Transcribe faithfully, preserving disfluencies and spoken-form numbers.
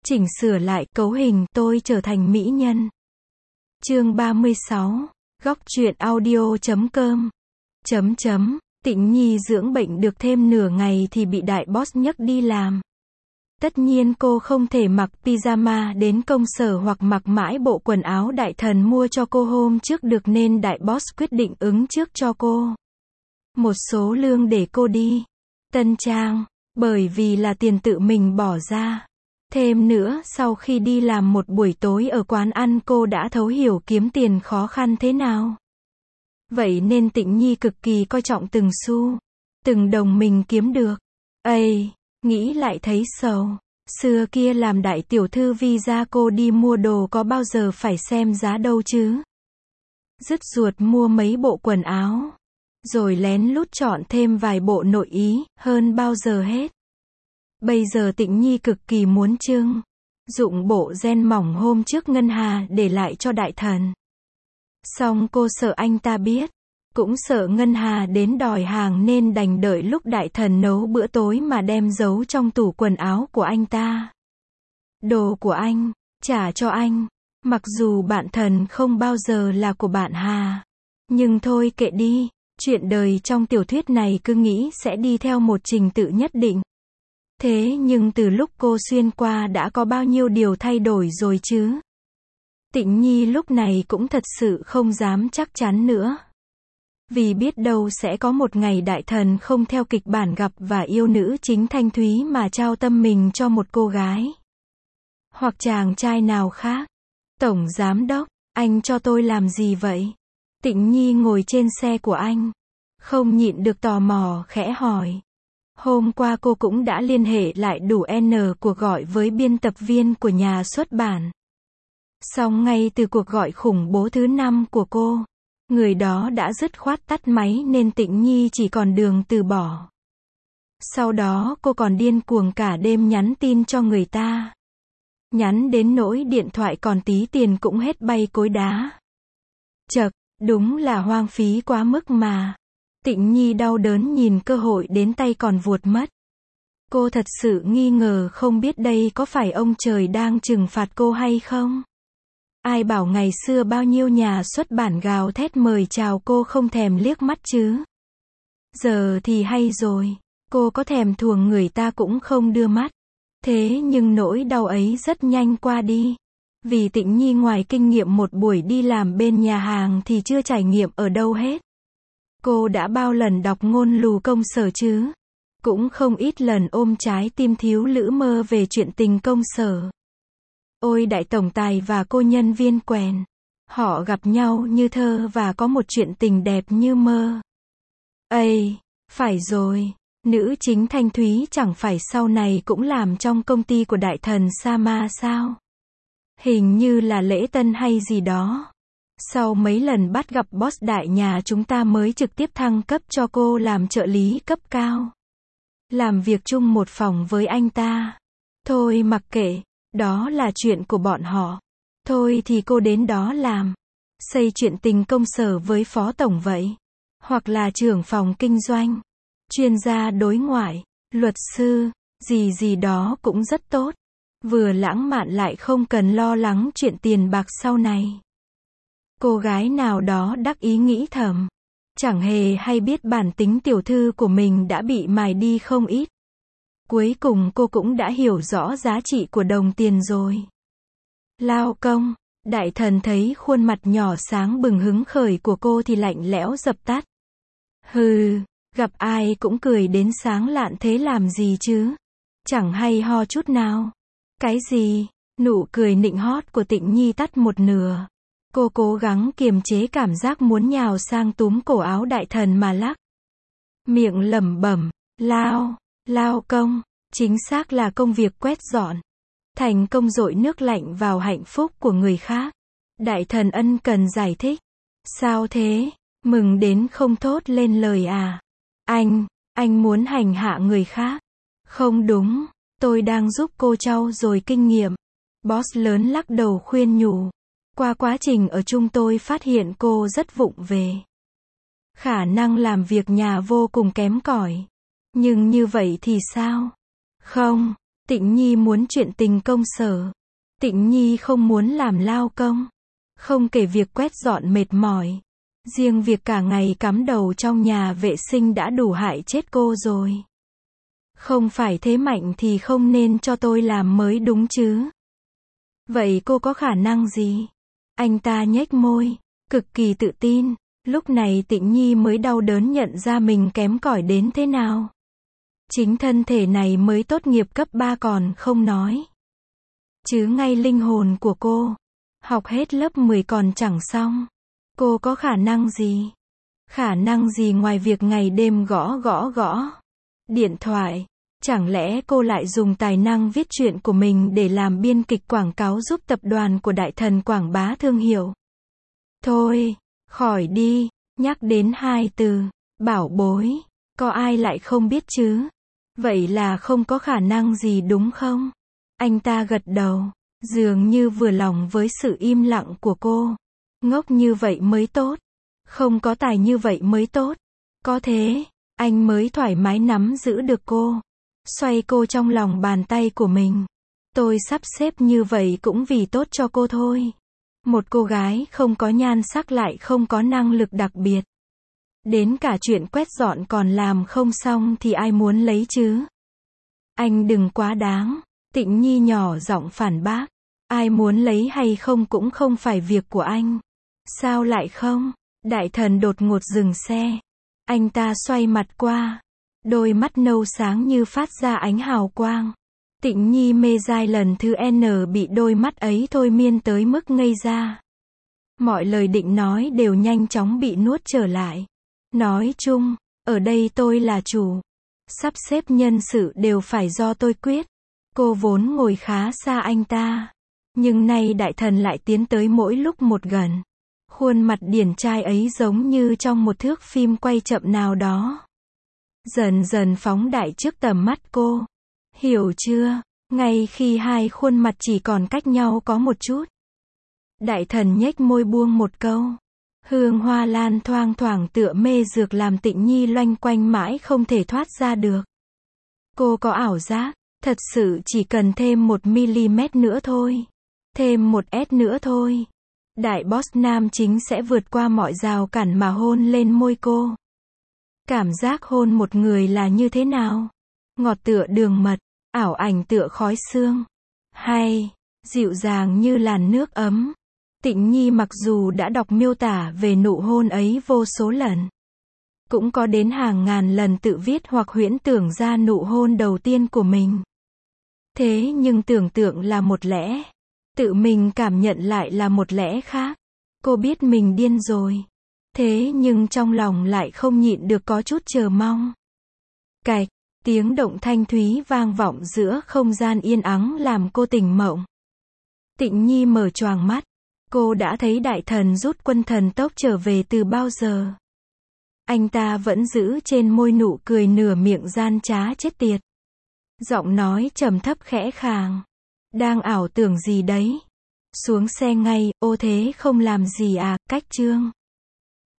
Chỉnh sửa lại cấu hình tôi trở thành mỹ nhân. Chương ba mươi sáu. Góc truyện audio chấm com. Chấm chấm. Tịnh Nhi dưỡng bệnh được thêm nửa ngày thì bị đại boss nhấc đi làm. Tất nhiên cô không thể mặc pyjama đến công sở hoặc mặc mãi bộ quần áo đại thần mua cho cô hôm trước được nên đại boss quyết định ứng trước cho cô một số lương để cô đi tân trang, bởi vì là tiền tự mình bỏ ra. Thêm nữa, sau khi đi làm một buổi tối ở quán ăn cô đã thấu hiểu kiếm tiền khó khăn thế nào. Vậy nên Tịnh Nhi cực kỳ coi trọng từng xu, từng đồng mình kiếm được. Ây, nghĩ lại thấy sầu. Xưa kia làm đại tiểu thư visa cô đi mua đồ có bao giờ phải xem giá đâu chứ. Dứt ruột mua mấy bộ quần áo, rồi lén lút chọn thêm vài bộ nội ý, hơn bao giờ hết. Bây giờ Tịnh Nhi cực kỳ muốn trưng dụng bộ ren mỏng hôm trước Ngân Hà để lại cho đại thần. Xong cô sợ anh ta biết, cũng sợ Ngân Hà đến đòi hàng nên đành đợi lúc đại thần nấu bữa tối mà đem giấu trong tủ quần áo của anh ta. Đồ của anh, trả cho anh. Mặc dù bạn thần không bao giờ là của bạn Hà. Nhưng thôi kệ đi, chuyện đời trong tiểu thuyết này cứ nghĩ sẽ đi theo một trình tự nhất định. Thế nhưng từ lúc cô xuyên qua đã có bao nhiêu điều thay đổi rồi chứ. Tịnh Nhi lúc này cũng thật sự không dám chắc chắn nữa. Vì biết đâu sẽ có một ngày đại thần không theo kịch bản gặp và yêu nữ chính Thanh Thúy mà trao tâm mình cho một cô gái. Hoặc chàng trai nào khác. Tổng giám đốc, anh cho tôi làm gì vậy? Tịnh Nhi ngồi trên xe của anh. Không nhịn được tò mò khẽ hỏi. Hôm qua cô cũng đã liên hệ lại đủ N cuộc gọi với biên tập viên của nhà xuất bản. Song ngay từ cuộc gọi khủng bố thứ năm của cô, người đó đã dứt khoát tắt máy nên Tịnh Nhi chỉ còn đường từ bỏ. Sau đó cô còn điên cuồng cả đêm nhắn tin cho người ta. Nhắn đến nỗi điện thoại còn tí tiền cũng hết bay cối đá. Chậc, đúng là hoang phí quá mức mà. Tịnh Nhi đau đớn nhìn cơ hội đến tay còn vuột mất. Cô thật sự nghi ngờ không biết đây có phải ông trời đang trừng phạt cô hay không? Ai bảo ngày xưa bao nhiêu nhà xuất bản gào thét mời chào cô không thèm liếc mắt chứ. Giờ thì hay rồi, cô có thèm thuồng người ta cũng không đưa mắt. Thế nhưng nỗi đau ấy rất nhanh qua đi. Vì Tịnh Nhi ngoài kinh nghiệm một buổi đi làm bên nhà hàng thì chưa trải nghiệm ở đâu hết. Cô đã bao lần đọc ngôn lù công sở chứ? Cũng không ít lần ôm trái tim thiếu lữ mơ về chuyện tình công sở. Ôi đại tổng tài và cô nhân viên quèn. Họ gặp nhau như thơ và có một chuyện tình đẹp như mơ. Ây, phải rồi. Nữ chính Thanh Thúy chẳng phải sau này cũng làm trong công ty của đại thần Sama sao? Hình như là lễ tân hay gì đó. Sau mấy lần bắt gặp boss đại nhà chúng ta mới trực tiếp thăng cấp cho cô làm trợ lý cấp cao. Làm việc chung một phòng với anh ta. Thôi mặc kệ, đó là chuyện của bọn họ. Thôi thì cô đến đó làm. Xây chuyện tình công sở với phó tổng vậy. Hoặc là trưởng phòng kinh doanh. Chuyên gia đối ngoại, luật sư, gì gì đó cũng rất tốt. Vừa lãng mạn lại không cần lo lắng chuyện tiền bạc sau này. Cô gái nào đó đắc ý nghĩ thầm. Chẳng hề hay biết bản tính tiểu thư của mình đã bị mài đi không ít. Cuối cùng cô cũng đã hiểu rõ giá trị của đồng tiền rồi. Lao công, đại thần thấy khuôn mặt nhỏ sáng bừng hứng khởi của cô thì lạnh lẽo dập tắt. Hừ, gặp ai cũng cười đến sáng lạn thế làm gì chứ? Chẳng hay ho chút nào. Cái gì? Nụ cười nịnh hót của Tịnh Nhi tắt một nửa. Cô cố gắng kiềm chế cảm giác muốn nhào sang túm cổ áo đại thần mà lắc. Miệng lẩm bẩm, lao, lao công, chính xác là công việc quét dọn. Thành công dội nước lạnh vào hạnh phúc của người khác. Đại thần ân cần giải thích. Sao thế? Mừng đến không thốt lên lời à? Anh, anh muốn hành hạ người khác. Không đúng, tôi đang giúp cô trau dồi kinh nghiệm. Boss lớn lắc đầu khuyên nhủ. Qua quá trình ở chung tôi phát hiện cô rất vụng về. Khả năng làm việc nhà vô cùng kém cỏi. Nhưng như vậy thì sao? Không, Tịnh Nhi muốn chuyện tình công sở. Tịnh Nhi không muốn làm lao công. Không kể việc quét dọn mệt mỏi. Riêng việc cả ngày cắm đầu trong nhà vệ sinh đã đủ hại chết cô rồi. Không phải thế mạnh thì không nên cho tôi làm mới đúng chứ. Vậy cô có khả năng gì? Anh ta nhếch môi, cực kỳ tự tin. Lúc này Tịnh Nhi mới đau đớn nhận ra mình kém cỏi đến thế nào. Chính thân thể này mới tốt nghiệp cấp ba còn không nói. Chứ ngay linh hồn của cô, học hết lớp mười còn chẳng xong. Cô có khả năng gì? Khả năng gì ngoài việc ngày đêm gõ gõ gõ điện thoại? Chẳng lẽ cô lại dùng tài năng viết truyện của mình để làm biên kịch quảng cáo giúp tập đoàn của đại thần quảng bá thương hiệu? Thôi, khỏi đi, nhắc đến hai từ, bảo bối, có ai lại không biết chứ? Vậy là không có khả năng gì đúng không? Anh ta gật đầu, dường như vừa lòng với sự im lặng của cô. Ngốc như vậy mới tốt. Không có tài như vậy mới tốt. Có thế, anh mới thoải mái nắm giữ được cô. Xoay cô trong lòng bàn tay của mình. Tôi sắp xếp như vậy cũng vì tốt cho cô thôi. Một cô gái không có nhan sắc lại không có năng lực đặc biệt. Đến cả chuyện quét dọn còn làm không xong thì ai muốn lấy chứ? Anh đừng quá đáng. Tịnh Nhi nhỏ giọng phản bác. Ai muốn lấy hay không cũng không phải việc của anh. Sao lại không? Đại thần đột ngột dừng xe. Anh ta xoay mặt qua. Đôi mắt nâu sáng như phát ra ánh hào quang. Tịnh Nhi mê dai lần thứ N bị đôi mắt ấy thôi miên tới mức ngây ra. Mọi lời định nói đều nhanh chóng bị nuốt trở lại. Nói chung, ở đây tôi là chủ. Sắp xếp nhân sự đều phải do tôi quyết. Cô vốn ngồi khá xa anh ta. Nhưng nay đại thần lại tiến tới mỗi lúc một gần. Khuôn mặt điển trai ấy giống như trong một thước phim quay chậm nào đó. Dần dần phóng đại trước tầm mắt cô. Hiểu chưa? Ngay khi hai khuôn mặt chỉ còn cách nhau có một chút. Đại thần nhếch môi buông một câu. Hương hoa lan thoang thoảng tựa mê dược làm Tịnh Nhi loanh quanh mãi không thể thoát ra được. Cô có ảo giác, thật sự chỉ cần thêm một mi-li-mét nữa thôi. Thêm một S nữa thôi. Đại boss nam chính sẽ vượt qua mọi rào cản mà hôn lên môi cô. Cảm giác hôn một người là như thế nào? Ngọt tựa đường mật, ảo ảnh tựa khói sương. Hay, dịu dàng như làn nước ấm. Tịnh Nhi mặc dù đã đọc miêu tả về nụ hôn ấy vô số lần. Cũng có đến hàng ngàn lần tự viết hoặc huyễn tưởng ra nụ hôn đầu tiên của mình. Thế nhưng tưởng tượng là một lẽ. Tự mình cảm nhận lại là một lẽ khác. Cô biết mình điên rồi. Thế nhưng trong lòng lại không nhịn được có chút chờ mong. Cạch, tiếng động thanh thúy vang vọng giữa không gian yên ắng làm cô tỉnh mộng. Tịnh Nhi mở choàng mắt. Cô đã thấy đại thần rút quân thần tốc trở về từ bao giờ. Anh ta vẫn giữ trên môi nụ cười nửa miệng gian trá chết tiệt. Giọng nói trầm thấp khẽ khàng. Đang ảo tưởng gì đấy? Xuống xe ngay, ô thế không làm gì à, cách chương.